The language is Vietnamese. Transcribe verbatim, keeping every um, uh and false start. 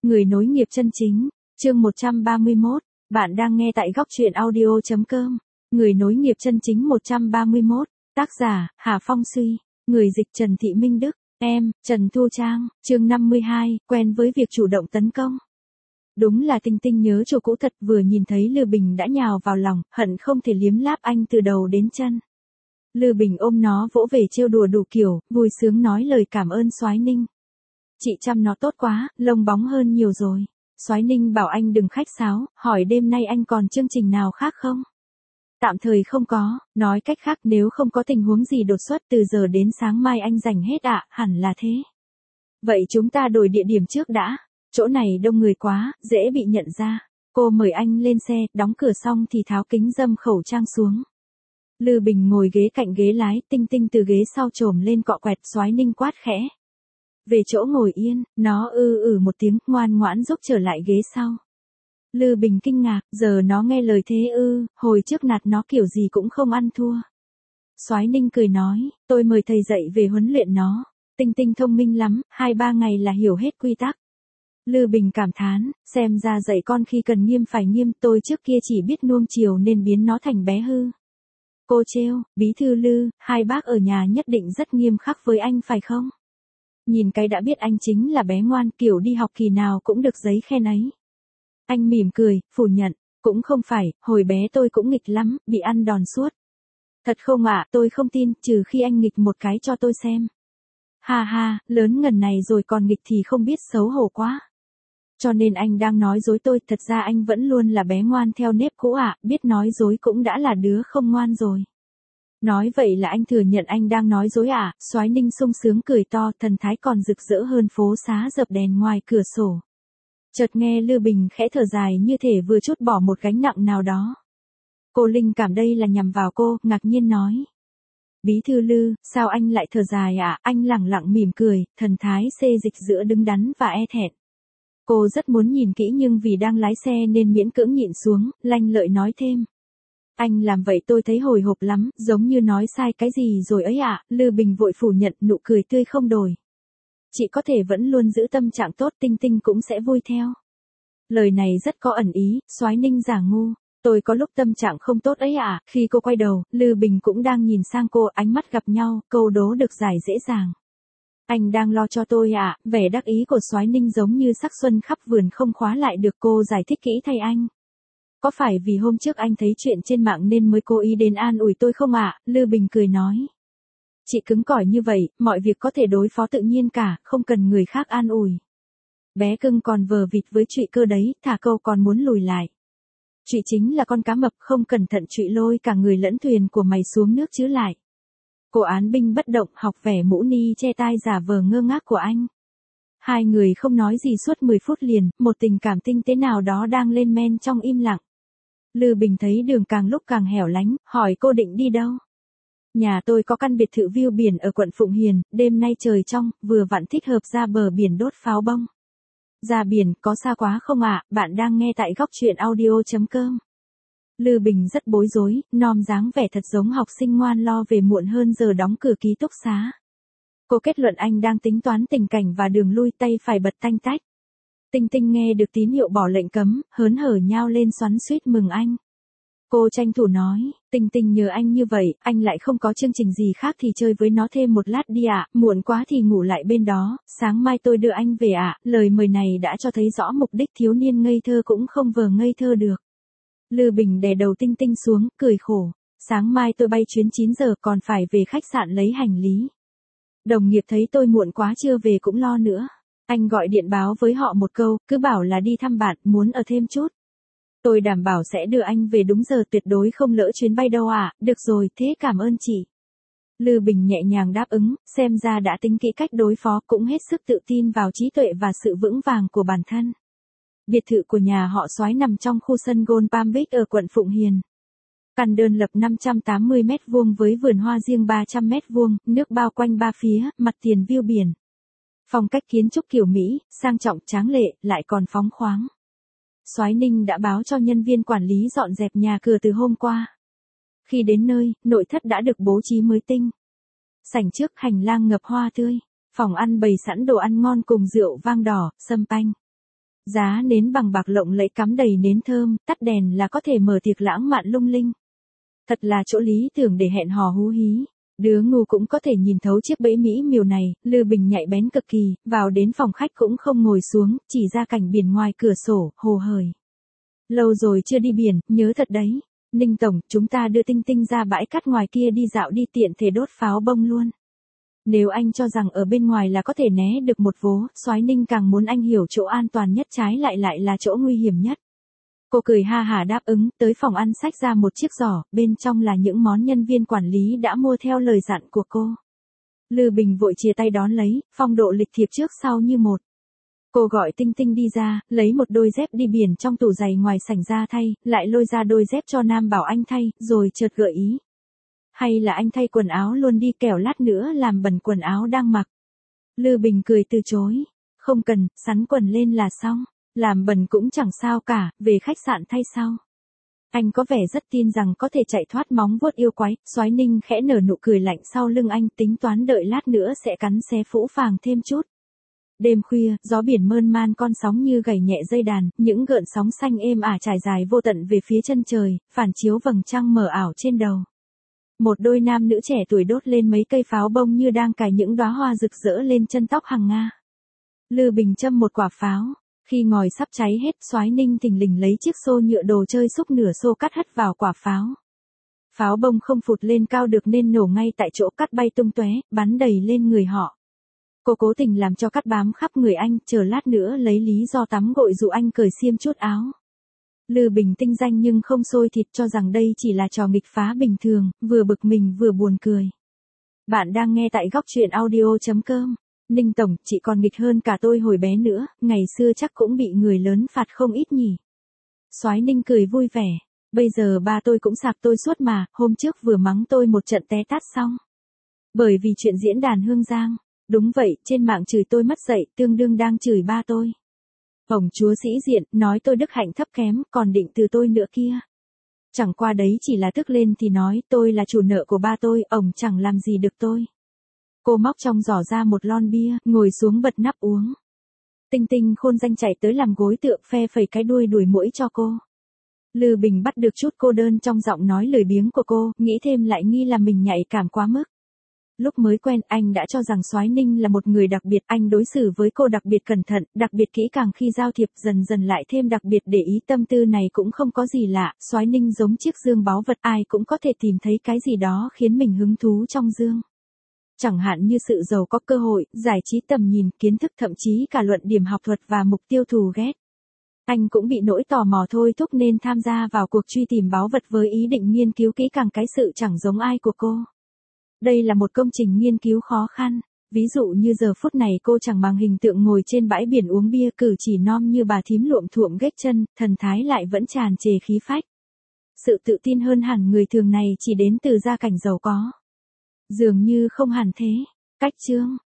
Người nối nghiệp chân chính, chương một trăm ba mươi mốt, bạn đang nghe tại góc truyện audio.com. Người nối nghiệp chân chính một trăm ba mươi mốt, tác giả, Hà Phong Suy, người dịch Trần Thị Minh Đức, em, Trần Thu Trang, chương năm mươi hai, quen với việc chủ động tấn công. Đúng là Tinh Tinh nhớ chỗ cũ thật, vừa nhìn thấy Lư Bình đã nhào vào lòng, hận không thể liếm láp anh từ đầu đến chân. Lư Bình ôm nó vỗ về trêu đùa đủ kiểu, vui sướng nói lời cảm ơn Soái Ninh. Chị chăm nó tốt quá, lông bóng hơn nhiều rồi. Soái Ninh bảo anh đừng khách sáo, hỏi đêm nay anh còn chương trình nào khác không? Tạm thời không có, nói cách khác nếu không có tình huống gì đột xuất từ giờ đến sáng mai anh rảnh hết ạ, à, hẳn là thế. Vậy chúng ta đổi địa điểm trước đã, chỗ này đông người quá, dễ bị nhận ra. Cô mời anh lên xe, đóng cửa xong thì tháo kính râm khẩu trang xuống. Lư Bình ngồi ghế cạnh ghế lái, Tinh Tinh từ ghế sau trồm lên cọ quẹt. Soái Ninh quát khẽ. Về chỗ ngồi yên, nó ư ử một tiếng, ngoan ngoãn rúc trở lại ghế sau. Lư Bình kinh ngạc, giờ nó nghe lời thế ư, hồi trước nạt nó kiểu gì cũng không ăn thua. Soái Ninh cười nói, tôi mời thầy dạy về huấn luyện nó. Tinh Tinh thông minh lắm, hai ba ngày là hiểu hết quy tắc. Lư Bình cảm thán, xem ra dạy con khi cần nghiêm phải nghiêm, tôi trước kia chỉ biết nuông chiều nên biến nó thành bé hư. Cô trêu, bí thư Lư, hai bác ở nhà nhất định rất nghiêm khắc với anh phải không? Nhìn cái đã biết anh chính là bé ngoan, kiểu đi học kỳ nào cũng được giấy khen ấy. Anh mỉm cười, phủ nhận, cũng không phải, hồi bé tôi cũng nghịch lắm, bị ăn đòn suốt. Thật không ạ, à, tôi không tin, trừ khi anh nghịch một cái cho tôi xem. Ha ha, lớn ngần này rồi còn nghịch thì không biết xấu hổ quá. Cho nên anh đang nói dối tôi, thật ra anh vẫn luôn là bé ngoan theo nếp cũ ạ, à, biết nói dối cũng đã là đứa không ngoan rồi. Nói vậy là anh thừa nhận anh đang nói dối à? Soái Ninh sung sướng cười to, thần thái còn rực rỡ hơn phố xá dập đèn ngoài cửa sổ. Chợt nghe Lư Bình khẽ thở dài như thể vừa trút bỏ một gánh nặng nào đó. Cô linh cảm đây là nhằm vào cô, ngạc nhiên nói. Bí thư Lư, sao anh lại thở dài ạ? À? Anh lẳng lặng mỉm cười, thần thái xê dịch giữa đứng đắn và e thẹn. Cô rất muốn nhìn kỹ nhưng vì đang lái xe nên miễn cưỡng nhịn xuống, lanh lợi nói thêm. Anh làm vậy tôi thấy hồi hộp lắm, giống như nói sai cái gì rồi ấy ạ. À? Lư Bình vội phủ nhận, nụ cười tươi không đổi. Chị có thể vẫn luôn giữ tâm trạng tốt, Tinh Tinh cũng sẽ vui theo. Lời này rất có ẩn ý, Soái Ninh giả ngu. Tôi có lúc tâm trạng không tốt ấy ạ. À? Khi cô quay đầu, Lư Bình cũng đang nhìn sang cô, ánh mắt gặp nhau, câu đố được giải dễ dàng. Anh đang lo cho tôi ạ. À? Vẻ đắc ý của Soái Ninh giống như sắc xuân khắp vườn không khóa lại được, cô giải thích kỹ thay anh. Có phải vì hôm trước anh thấy chuyện trên mạng nên mới cố ý đến an ủi tôi không ạ? À? Lư Bình cười nói. Chị cứng cỏi như vậy, mọi việc có thể đối phó tự nhiên cả, không cần người khác an ủi. Bé cưng còn vờ vịt với Trụy Cơ đấy, thả câu còn muốn lùi lại. Trụy chính là con cá mập, không cẩn thận Trụy lôi cả người lẫn thuyền của mày xuống nước chứ lại. Cô án binh bất động, học vẻ mũ ni che tai giả vờ ngơ ngác của anh. Hai người không nói gì suốt mười phút liền, một tình cảm tinh tế nào đó đang lên men trong im lặng. Lư Bình thấy đường càng lúc càng hẻo lánh, hỏi cô định đi đâu? Nhà tôi có căn biệt thự view biển ở quận Phụng Hiền, đêm nay trời trong, vừa vặn thích hợp ra bờ biển đốt pháo bông. Ra biển, có xa quá không ạ? À? Bạn đang nghe tại góc truyện audio.com. Lư Bình rất bối rối, nom dáng vẻ thật giống học sinh ngoan lo về muộn hơn giờ đóng cửa ký túc xá. Cô kết luận anh đang tính toán tình cảnh và đường lui, tay phải bật tanh tách. Tinh Tinh nghe được tín hiệu bỏ lệnh cấm, hớn hở nhao lên xoắn xuýt mừng anh. Cô tranh thủ nói, Tinh Tinh nhờ anh như vậy, anh lại không có chương trình gì khác thì chơi với nó thêm một lát đi ạ, à, muộn quá thì ngủ lại bên đó, sáng mai tôi đưa anh về ạ, à. Lời mời này đã cho thấy rõ mục đích thiếu niên ngây thơ cũng không vờ ngây thơ được. Lư Bình đè đầu Tinh Tinh xuống, cười khổ, sáng mai tôi bay chuyến chín giờ còn phải về khách sạn lấy hành lý. Đồng nghiệp thấy tôi muộn quá chưa về cũng lo nữa. Anh gọi điện báo với họ một câu, cứ bảo là đi thăm bạn, muốn ở thêm chút. Tôi đảm bảo sẽ đưa anh về đúng giờ, tuyệt đối không lỡ chuyến bay đâu ạ. À. Được rồi, thế cảm ơn chị. Lư Bình nhẹ nhàng đáp ứng, xem ra đã tính kỹ cách đối phó, cũng hết sức tự tin vào trí tuệ và sự vững vàng của bản thân. Biệt thự của nhà họ Soái nằm trong khu sân Gold Palm Beach ở quận Phụng Hiền. Căn đơn lập năm trăm tám mươi mét vuông với vườn hoa riêng ba trăm mét vuông, nước bao quanh ba phía, mặt tiền view biển. Phong cách kiến trúc kiểu Mỹ, sang trọng tráng lệ, lại còn phóng khoáng. Soái Ninh đã báo cho nhân viên quản lý dọn dẹp nhà cửa từ hôm qua. Khi đến nơi, nội thất đã được bố trí mới tinh. Sảnh trước hành lang ngập hoa tươi, phòng ăn bày sẵn đồ ăn ngon cùng rượu vang đỏ, sâm panh. Giá nến bằng bạc lộng lẫy cắm đầy nến thơm, tắt đèn là có thể mở tiệc lãng mạn lung linh. Thật là chỗ lý tưởng để hẹn hò hú hí. Đứa ngu cũng có thể nhìn thấu chiếc bẫy mỹ miều này, Lư Bình nhạy bén cực kỳ, vào đến phòng khách cũng không ngồi xuống, chỉ ra cảnh biển ngoài cửa sổ, hồ hởi. Lâu rồi chưa đi biển, nhớ thật đấy. Ninh tổng, chúng ta đưa Tinh Tinh ra bãi cát ngoài kia đi dạo đi, tiện thể đốt pháo bông luôn. Nếu anh cho rằng ở bên ngoài là có thể né được một vố, Soái Ninh càng muốn anh hiểu chỗ an toàn nhất trái lại lại là chỗ nguy hiểm nhất. Cô cười ha hả đáp ứng, tới phòng ăn xách ra một chiếc giỏ, bên trong là những món nhân viên quản lý đã mua theo lời dặn của cô. Lư Bình vội chia tay đón lấy, phong độ lịch thiệp trước sau như một. Cô gọi Tinh Tinh đi ra, lấy một đôi dép đi biển trong tủ giày ngoài sảnh ra thay, lại lôi ra đôi dép cho Nam bảo anh thay, rồi chợt gợi ý. Hay là anh thay quần áo luôn đi, kẻo lát nữa làm bẩn quần áo đang mặc. Lư Bình cười từ chối. Không cần, sắn quần lên là xong. Làm bẩn cũng chẳng sao cả, về khách sạn thay sau. Anh có vẻ rất tin rằng có thể chạy thoát móng vuốt yêu quái. Soái Ninh khẽ nở nụ cười lạnh sau lưng anh, tính toán đợi lát nữa sẽ cắn xé phũ phàng thêm chút. Đêm khuya, gió biển mơn man con sóng như gảy nhẹ dây đàn, những gợn sóng xanh êm ả trải dài vô tận về phía chân trời, phản chiếu vầng trăng mờ ảo trên đầu. Một đôi nam nữ trẻ tuổi đốt lên mấy cây pháo bông như đang cài những đóa hoa rực rỡ lên chân tóc hàng nga. Lư Bình châm một quả pháo. Khi ngòi sắp cháy hết, Soái Ninh thình lình lấy chiếc xô nhựa đồ chơi xúc nửa xô cắt hất vào quả pháo. Pháo bông không phụt lên cao được nên nổ ngay tại chỗ, cắt bay tung tóe, bắn đầy lên người họ. Cô cố tình làm cho cắt bám khắp người anh, chờ lát nữa lấy lý do tắm gội dụ anh cởi xiêm chút áo. Lư Bình tinh danh nhưng không sôi thịt, cho rằng đây chỉ là trò nghịch phá bình thường, vừa bực mình vừa buồn cười. Bạn đang nghe tại góc truyện audio chấm com. Ninh tổng, chị còn nghịch hơn cả tôi hồi bé nữa, ngày xưa chắc cũng bị người lớn phạt không ít nhỉ. Soái Ninh cười vui vẻ. Bây giờ ba tôi cũng sạc tôi suốt mà, hôm trước vừa mắng tôi một trận té tát xong. Bởi vì chuyện diễn đàn Hương Giang. Đúng vậy, trên mạng chửi tôi mất dạy, tương đương đang chửi ba tôi. Ông chúa sĩ diện, nói tôi đức hạnh thấp kém, còn định từ tôi nữa kia. Chẳng qua đấy chỉ là tức lên thì nói, tôi là chủ nợ của ba tôi, ông chẳng làm gì được tôi. Cô móc trong giỏ ra một lon bia, ngồi xuống bật nắp uống. Tinh Tinh khôn danh chạy tới làm gối tựa, phe phẩy cái đuôi đuổi muỗi cho cô. Lư Bình bắt được chút cô đơn trong giọng nói lười biếng của cô, nghĩ thêm lại nghi là mình nhạy cảm quá mức. Lúc mới quen, anh đã cho rằng Soái Ninh là một người đặc biệt, anh đối xử với cô đặc biệt cẩn thận, đặc biệt kỹ càng khi giao thiệp, dần dần lại thêm đặc biệt để ý. Tâm tư này cũng không có gì lạ, Soái Ninh giống chiếc dương báu vật, ai cũng có thể tìm thấy cái gì đó khiến mình hứng thú trong dương. Chẳng hạn như sự giàu có, cơ hội, giải trí, tầm nhìn, kiến thức, thậm chí cả luận điểm học thuật và mục tiêu thù ghét. Anh cũng bị nỗi tò mò thôi thúc nên tham gia vào cuộc truy tìm báu vật với ý định nghiên cứu kỹ càng cái sự chẳng giống ai của cô. Đây là một công trình nghiên cứu khó khăn. Ví dụ như giờ phút này cô chẳng bằng hình tượng ngồi trên bãi biển uống bia, cử chỉ non như bà thím luộm thuộm ghét chân, thần thái lại vẫn tràn trề khí phách. Sự tự tin hơn hẳn người thường này chỉ đến từ gia cảnh giàu có. Dường như không hẳn thế. Cách chương.